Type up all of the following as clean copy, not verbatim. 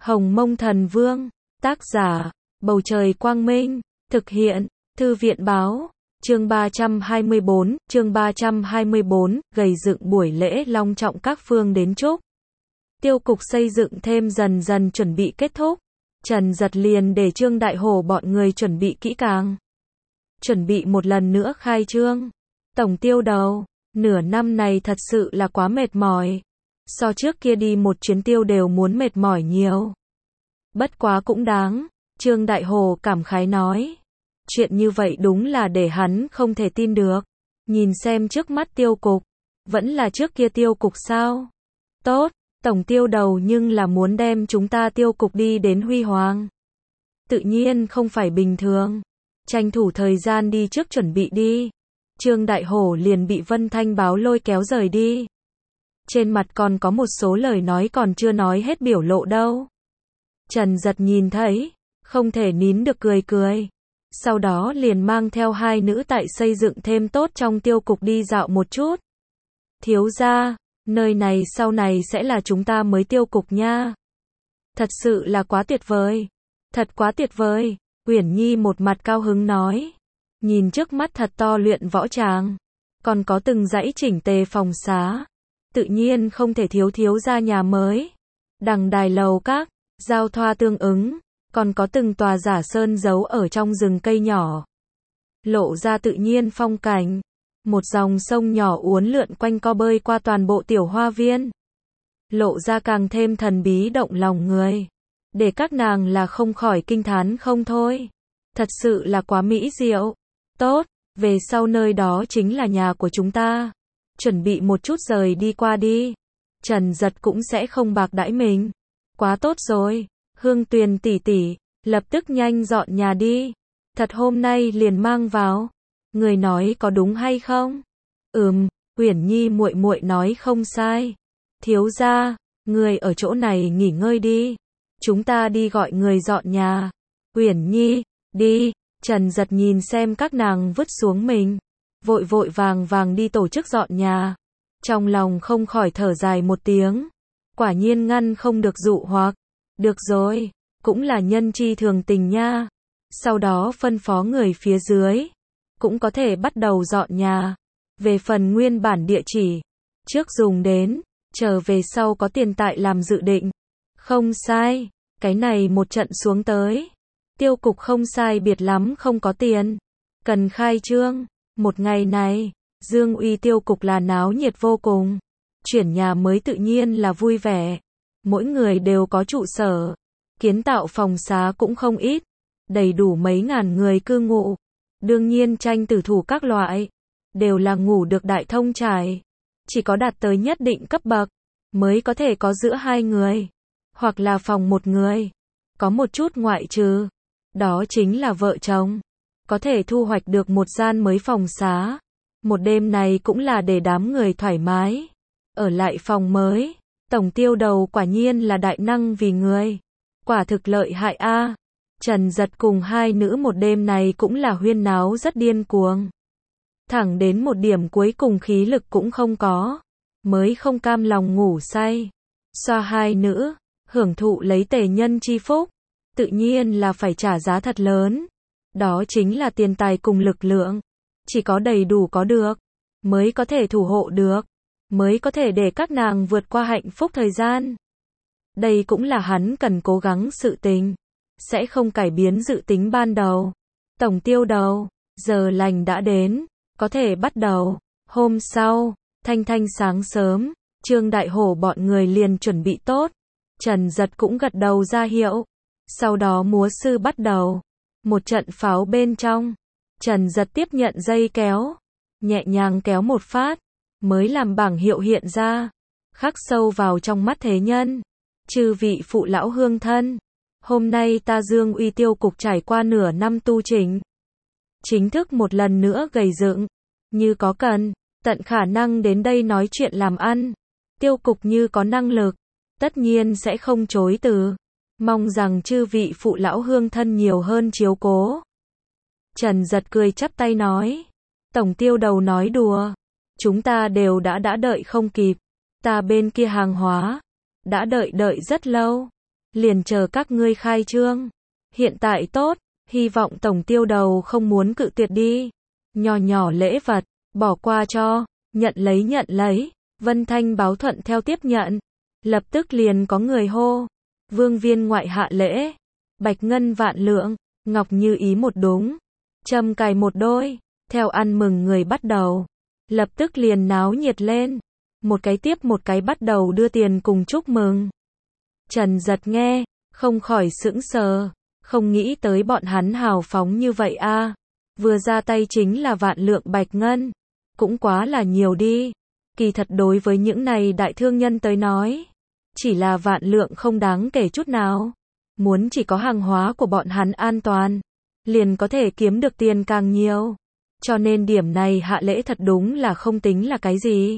Hồng Mông Thần Vương, tác giả, Bầu Trời Quang Minh, thực hiện, Thư viện Báo, chương 324, gầy dựng buổi lễ long trọng các phương đến chúc. Tiêu cục xây dựng thêm dần dần chuẩn bị kết thúc, Trần Dật liền để Trương Đại Hổ bọn người chuẩn bị kỹ càng. Chuẩn bị một lần nữa khai trương. Tổng tiêu đầu, nửa năm này thật sự là quá mệt mỏi. So trước kia đi một chuyến tiêu đều muốn mệt mỏi nhiều. Bất quá cũng đáng, Trương Đại Hổ cảm khái nói. Chuyện như vậy đúng là để hắn không thể tin được. Nhìn xem trước mắt tiêu cục, vẫn là trước kia tiêu cục sao? Tốt, tổng tiêu đầu nhưng là muốn đem chúng ta tiêu cục đi đến huy hoàng. Tự nhiên không phải bình thường. Tranh thủ thời gian đi trước chuẩn bị đi. Trương Đại Hổ liền bị Vân Thanh báo lôi kéo rời đi. Trên mặt còn có một số lời nói còn chưa nói hết biểu lộ đâu. Trần Dật nhìn thấy, không thể nín được cười cười. Sau đó liền mang theo hai nữ tại xây dựng thêm tốt trong tiêu cục đi dạo một chút. Thiếu gia, nơi này sau này sẽ là chúng ta mới tiêu cục nha. Thật sự là quá tuyệt vời. Thật quá tuyệt vời. Uyển Nhi một mặt cao hứng nói. Nhìn trước mắt thật to luyện võ tràng. Còn có từng dãy chỉnh tề phòng xá. Tự nhiên không thể thiếu thiếu gia nhà mới. Đằng đài lầu các, giao thoa tương ứng. Còn có từng tòa giả sơn giấu ở trong rừng cây nhỏ. Lộ ra tự nhiên phong cảnh. Một dòng sông nhỏ uốn lượn quanh co bơi qua toàn bộ tiểu hoa viên. Lộ ra càng thêm thần bí động lòng người. Để các nàng là không khỏi kinh thán không thôi. Thật sự là quá mỹ diệu. Tốt, về sau nơi đó chính là nhà của chúng ta. Chuẩn bị một chút rời đi qua đi. Trần Dật cũng sẽ không bạc đãi mình. Quá tốt rồi. Hương Tuyền tỷ tỷ, lập tức nhanh dọn nhà đi. Thật hôm nay liền mang vào. Người nói có đúng hay không? Uyển Nhi muội muội nói không sai. Thiếu gia, người ở chỗ này nghỉ ngơi đi. Chúng ta đi gọi người dọn nhà. Uyển Nhi, đi. Trần Dật nhìn xem các nàng vứt xuống mình. Vội vội vàng vàng đi tổ chức dọn nhà. Trong lòng không khỏi thở dài một tiếng. Quả nhiên ngăn không được dụ hoặc. Được rồi, cũng là nhân chi thường tình nha. Sau đó phân phó người phía dưới. Cũng có thể bắt đầu dọn nhà. Về phần nguyên bản địa chỉ. Trước dùng đến, trở về sau có tiền tại làm dự định. Không sai, cái này một trận xuống tới. Tiêu cục không sai biệt lắm không có tiền. Cần khai trương. Một ngày này, Dương Uy tiêu cục là náo nhiệt vô cùng. Chuyển nhà mới tự nhiên là vui vẻ. Mỗi người đều có trụ sở. Kiến tạo phòng xá cũng không ít. Đầy đủ mấy ngàn người cư ngụ. Đương nhiên tranh tử thủ các loại. Đều là ngủ được đại thông trải. Chỉ có đạt tới nhất định cấp bậc. Mới có thể có giữa hai người. Hoặc là phòng một người. Có một chút ngoại trừ. Đó chính là vợ chồng. Có thể thu hoạch được một gian mới phòng xá. Một đêm này cũng là để đám người thoải mái. Ở lại phòng mới. Tổng tiêu đầu quả nhiên là đại năng vì người. Quả thực lợi hại a. Trần Dật cùng hai nữ một đêm này cũng là huyên náo rất điên cuồng. Thẳng đến một điểm cuối cùng khí lực cũng không có. Mới không cam lòng ngủ say. Xoa hai nữ, hưởng thụ lấy tề nhân chi phúc. Tự nhiên là phải trả giá thật lớn. Đó chính là tiền tài cùng lực lượng. Chỉ có đầy đủ có được. Mới có thể thủ hộ được. Mới có thể để các nàng vượt qua hạnh phúc thời gian. Đây cũng là hắn cần cố gắng sự tình. Sẽ không cải biến dự tính ban đầu. Tổng tiêu đầu, giờ lành đã đến. Có thể bắt đầu. Hôm sau, thanh sáng sớm, Trương Đại Hổ bọn người liền chuẩn bị tốt. Trần Dật cũng gật đầu ra hiệu. Sau đó múa sư bắt đầu. Một trận pháo bên trong. Trần Dật tiếp nhận dây kéo. Nhẹ nhàng kéo một phát. Mới làm bảng hiệu hiện ra. Khắc sâu vào trong mắt thế nhân. Chư vị phụ lão hương thân. Hôm nay ta Dương Uy tiêu cục trải qua nửa năm tu chỉnh. Chính thức một lần nữa gầy dựng. Như có cần, tận khả năng đến đây nói chuyện làm ăn. Tiêu cục như có năng lực. Tất nhiên sẽ không chối từ. Mong rằng chư vị phụ lão hương thân nhiều hơn chiếu cố. Trần Dật cười chắp tay nói. Tổng tiêu đầu nói đùa. Chúng ta đều đã đợi không kịp. Ta bên kia hàng hóa. Đã đợi rất lâu. liền chờ các ngươi khai trương. Hiện tại tốt, hy vọng tổng tiêu đầu không muốn cự tuyệt đi. Nhỏ nhỏ lễ vật, bỏ qua cho, nhận lấy. Vân Thanh báo thuận theo tiếp nhận. Lập tức liền có người hô. Vương viên ngoại hạ lễ. Bạch ngân vạn lượng, ngọc như ý một đúng. Trâm cài một đôi. Theo ăn mừng người bắt đầu. Lập tức liền náo nhiệt lên. Một cái tiếp một cái bắt đầu đưa tiền cùng chúc mừng. Trần Giật nghe, không khỏi sững sờ. Không nghĩ tới bọn hắn hào phóng như vậy a. Vừa ra tay chính là vạn lượng bạch ngân. Cũng quá là nhiều đi. Kỳ thật đối với những này đại thương nhân tới nói, chỉ là vạn lượng không đáng kể chút nào. Muốn chỉ có hàng hóa của bọn hắn an toàn, liền có thể kiếm được tiền càng nhiều. Cho nên điểm này hạ lễ thật đúng là không tính là cái gì.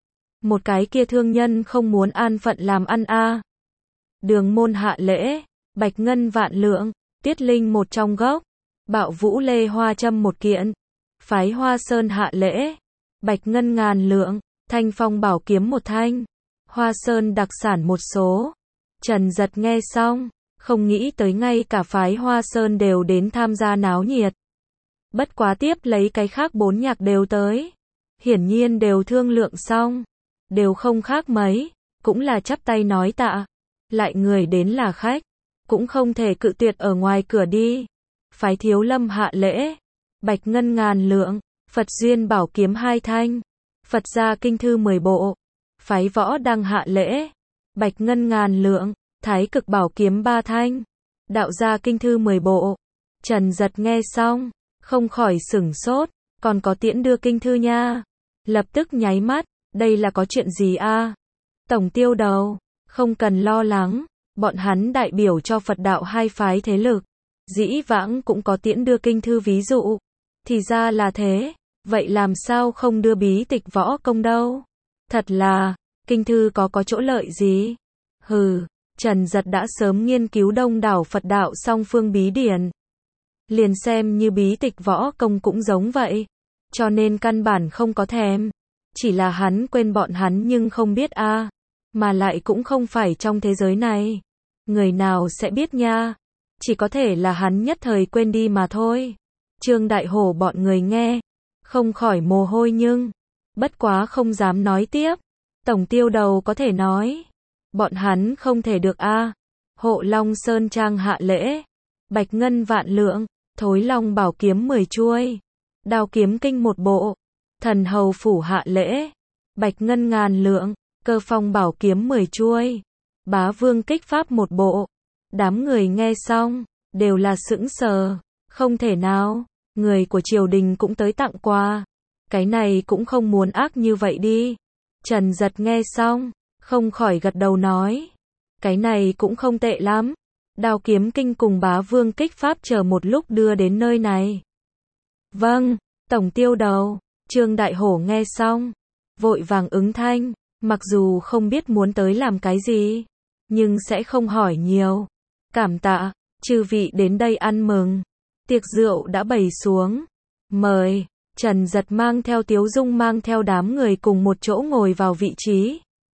Một cái kia thương nhân không muốn an phận làm ăn a. Đường môn hạ lễ, bạch ngân vạn lượng, tiết linh một trong gốc, bạo vũ lê hoa châm một kiện, phái hoa sơn hạ lễ, bạch ngân ngàn lượng, thanh phong bảo kiếm một thanh, hoa sơn đặc sản một số. Trần Giật nghe xong, không nghĩ tới ngay cả phái hoa sơn đều đến tham gia náo nhiệt. Bất quá tiếp lấy cái khác 4 nhạc đều tới. Hiển nhiên đều thương lượng xong. Đều không khác mấy, cũng là chắp tay nói tạ. Lại người đến là khách, cũng không thể cự tuyệt ở ngoài cửa đi. Phái Thiếu Lâm hạ lễ, bạch ngân ngàn lượng, Phật duyên bảo kiếm 2 thanh, Phật gia kinh thư 10 bộ. Phái Võ Đăng hạ lễ, bạch ngân ngàn lượng, Thái cực bảo kiếm 3 thanh, đạo gia kinh thư 10 bộ. Trần Giật nghe xong, không khỏi sửng sốt, còn có tiễn đưa kinh thư nha. Lập tức nháy mắt, đây là có chuyện gì a? Tổng tiêu đầu, không cần lo lắng, bọn hắn đại biểu cho Phật đạo hai phái thế lực. Dĩ vãng cũng có tiễn đưa kinh thư ví dụ. Thì ra là thế, vậy làm sao không đưa bí tịch võ công đâu? Thật là, kinh thư có chỗ lợi gì? Hừ, Trần Giật đã sớm nghiên cứu đông đảo Phật đạo song phương bí điển. Liền xem như bí tịch võ công cũng giống vậy. Cho nên căn bản không có thèm. Chỉ là hắn quên bọn hắn nhưng không biết a. Mà lại cũng không phải trong thế giới này. Người nào sẽ biết nha. Chỉ có thể là hắn nhất thời quên đi mà thôi. Trương Đại Hổ bọn người nghe, không khỏi mồ hôi nhưng bất quá không dám nói tiếp. Tổng tiêu đầu có thể nói, bọn hắn không thể được a. Hộ Long Sơn Trang hạ lễ, bạch ngân vạn lượng, Thối Long bảo kiếm 10 chuôi, Đao kiếm kinh 1 bộ, Thần hầu phủ hạ lễ, bạch ngân ngàn lượng, Cơ phong bảo kiếm 10 chuôi, Bá vương kích pháp 1 bộ. Đám người nghe xong, đều là sững sờ, không thể nào, người của triều đình cũng tới tặng quà. Cái này cũng không muốn ác như vậy đi. Trần Giật nghe xong, không khỏi gật đầu nói, cái này cũng không tệ lắm. Đao kiếm kinh cùng bá vương kích pháp chờ một lúc đưa đến nơi này. Vâng, tổng tiêu đầu. Trương Đại Hổ nghe xong, vội vàng ứng thanh, mặc dù không biết muốn tới làm cái gì, nhưng sẽ không hỏi nhiều. Cảm tạ, chư vị đến đây ăn mừng. Tiệc rượu đã bày xuống. Mời. Trần Giật mang theo Tiếu Dung mang theo đám người cùng một chỗ ngồi vào vị trí.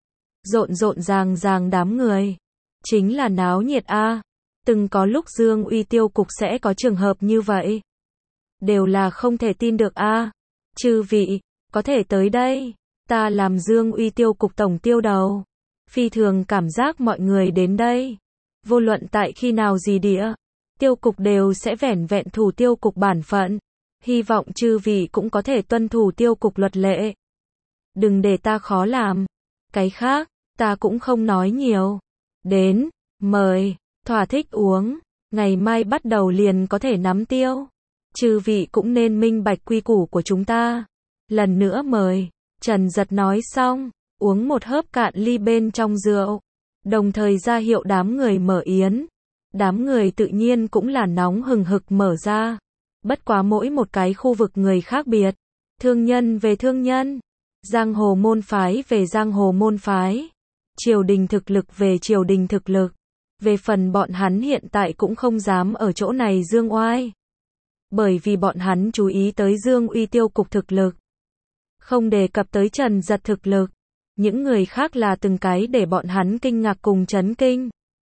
Rộn ràng đám người. Chính là náo nhiệt a. Từng có lúc Dương Uy tiêu cục sẽ có trường hợp như vậy. Đều là không thể tin được a. Chư vị, có thể tới đây. Ta làm Dương Uy tiêu cục tổng tiêu đầu. Phi thường cảm giác mọi người đến đây. Vô luận tại khi nào gì địa. Tiêu cục đều sẽ vẻn vẹn thủ tiêu cục bản phận. Hy vọng chư vị cũng có thể tuân thủ tiêu cục luật lệ. Đừng để ta khó làm. Cái khác, ta cũng không nói nhiều. Đến, mời, thỏa thích uống. Ngày mai bắt đầu liền có thể nắm tiêu. Chư vị cũng nên minh bạch quy củ của chúng ta. Lần nữa mời. Trần Giật nói xong, uống một hớp cạn ly bên trong rượu. Đồng thời ra hiệu đám người mở yến. Đám người tự nhiên cũng là nóng hừng hực mở ra. Bất quá mỗi một cái khu vực người khác biệt. Thương nhân về thương nhân. Giang hồ môn phái về giang hồ môn phái. Triều đình thực lực về triều đình thực lực. Về phần bọn hắn hiện tại cũng không dám ở chỗ này dương oai. Bởi vì bọn hắn chú ý tới Dương Uy tiêu cục thực lực. Không đề cập tới Trần Giật thực lực. Những người khác là từng cái để bọn hắn kinh ngạc cùng chấn kinh.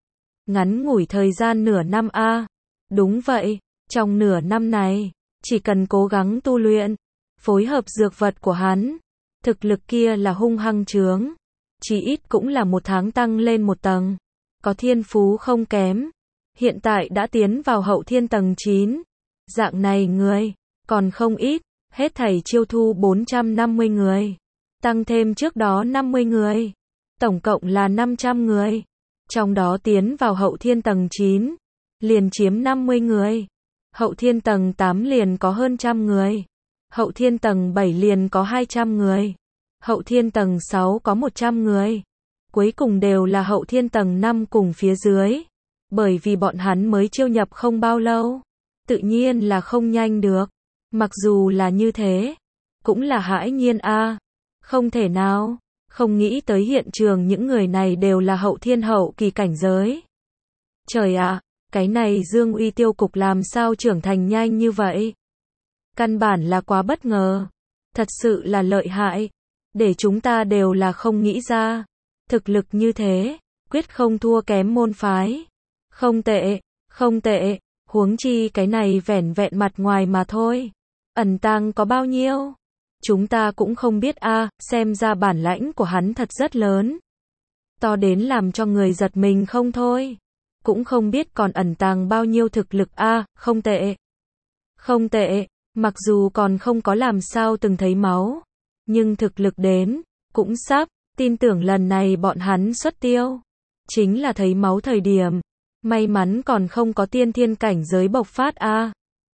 Ngắn ngủi thời gian nửa năm a. Đúng vậy, trong nửa năm này, chỉ cần cố gắng tu luyện, phối hợp dược vật của hắn, thực lực kia là hung hăng chướng, chí ít cũng là 1 tháng tăng lên 1 tầng. Có thiên phú không kém, hiện tại đã tiến vào hậu thiên tầng 9. Dạng này người, còn không ít, hết thảy chiêu thu 450 người, tăng thêm trước đó 50 người, tổng cộng là 500 người. Trong đó tiến vào hậu thiên tầng 9, liền chiếm 50 người. Hậu thiên tầng 8 liền có hơn 100 người. Hậu thiên tầng 7 liền có 200 người. Hậu thiên tầng 6 có 100 người. Cuối cùng đều là hậu thiên tầng 5 cùng phía dưới. Bởi vì bọn hắn mới chiêu nhập không bao lâu, tự nhiên là không nhanh được. Mặc dù là như thế, cũng là hãi nhiên a. Không thể nào, không nghĩ tới hiện trường những người này đều là hậu thiên hậu kỳ cảnh giới. Trời ạ, cái này Dương Uy tiêu cục làm sao trưởng thành nhanh như vậy? Căn bản là quá bất ngờ. Thật sự là lợi hại. Để chúng ta đều là không nghĩ ra. Thực lực như thế, quyết không thua kém môn phái. Không tệ, không tệ, huống chi cái này vẻn vẹn mặt ngoài mà thôi. Ẩn tàng có bao nhiêu? Chúng ta cũng không biết a, xem ra bản lãnh của hắn thật rất lớn. To đến làm cho người giật mình không thôi. Cũng không biết còn ẩn tàng bao nhiêu thực lực a, không tệ. Không tệ, mặc dù còn không có làm sao từng thấy máu, nhưng thực lực đến, cũng sắp, tin tưởng lần này bọn hắn xuất tiêu. Chính là thấy máu thời điểm, may mắn còn không có tiên thiên cảnh giới bộc phát a.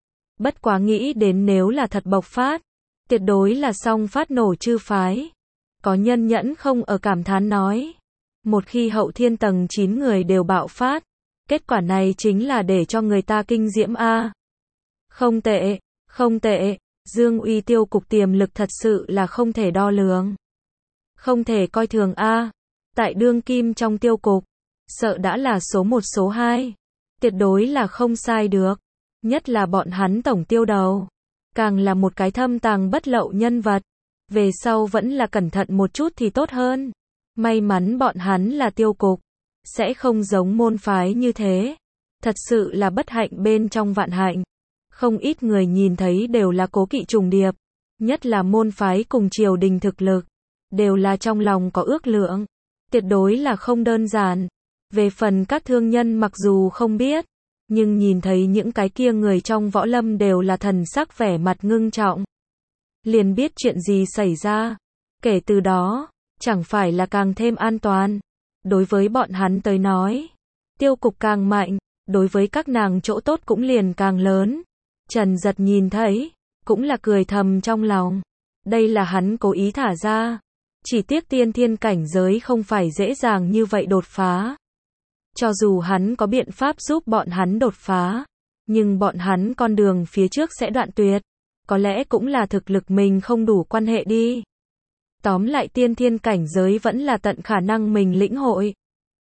Bất quá nghĩ đến nếu là thật bộc phát, tuyệt đối là xong phát nổ chư phái. Có nhân nhẫn không ở cảm thán nói. Một khi hậu thiên tầng 9 người đều bạo phát, kết quả này chính là để cho người ta kinh diễm a. Không tệ, không tệ, Dương Uy tiêu cục tiềm lực thật sự là không thể đo lường. Không thể coi thường a. Tại đương kim trong tiêu cục, sợ đã là số 1 số 2. Tuyệt đối là không sai được. Nhất là bọn hắn tổng tiêu đầu, càng là một cái thâm tàng bất lậu nhân vật. Về sau vẫn là cẩn thận một chút thì tốt hơn. May mắn bọn hắn là tiêu cục, sẽ không giống môn phái như thế. Thật sự là bất hạnh bên trong vạn hạnh. Không ít người nhìn thấy đều là cố kỵ trùng điệp. Nhất là môn phái cùng triều đình thực lực, đều là trong lòng có ước lượng. Tuyệt đối là không đơn giản. Về phần các thương nhân mặc dù không biết, nhưng nhìn thấy những cái kia người trong võ lâm đều là thần sắc vẻ mặt ngưng trọng. Liền biết chuyện gì xảy ra. Kể từ đó, chẳng phải là càng thêm an toàn. Đối với bọn hắn tới nói, tiêu cục càng mạnh, đối với các nàng chỗ tốt cũng liền càng lớn. Trần Giật nhìn thấy, cũng là cười thầm trong lòng. Đây là hắn cố ý thả ra. Chỉ tiếc tiên thiên cảnh giới không phải dễ dàng như vậy đột phá. Cho dù hắn có biện pháp giúp bọn hắn đột phá, nhưng bọn hắn con đường phía trước sẽ đoạn tuyệt. Có lẽ cũng là thực lực mình không đủ quan hệ đi. Tóm lại tiên thiên cảnh giới vẫn là tận khả năng mình lĩnh hội.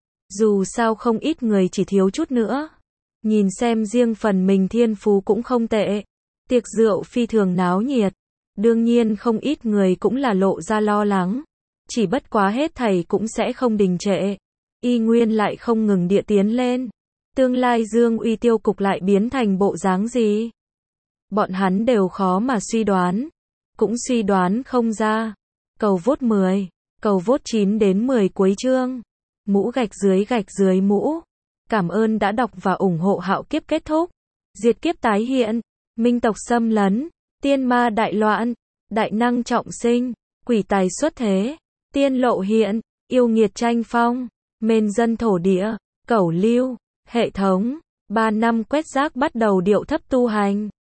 Dù sao không ít người chỉ thiếu chút nữa. Nhìn xem riêng phần mình thiên phú cũng không tệ. Tiệc rượu phi thường náo nhiệt. Đương nhiên không ít người cũng là lộ ra lo lắng. Chỉ bất quá hết thảy cũng sẽ không đình trệ. Y nguyên lại không ngừng địa tiến lên. Tương lai Dương Uy tiêu cục lại biến thành bộ dáng gì? Bọn hắn đều khó mà suy đoán. Cũng suy đoán không ra. Cầu vote 10. Cầu vote 9 đến 10 cuối chương. Mũ gạch dưới mũ. Cảm ơn đã đọc và ủng hộ Hạo Kiếp kết thúc. Diệt kiếp tái hiện. Minh tộc xâm lấn. Tiên ma đại loạn. Đại năng trọng sinh. Quỷ tài xuất thế. Tiên lộ hiện. Yêu nghiệt tranh phong. Mên dân thổ địa. Cẩu lưu. Hệ thống. 3 năm quét rác bắt đầu điệu thấp tu hành.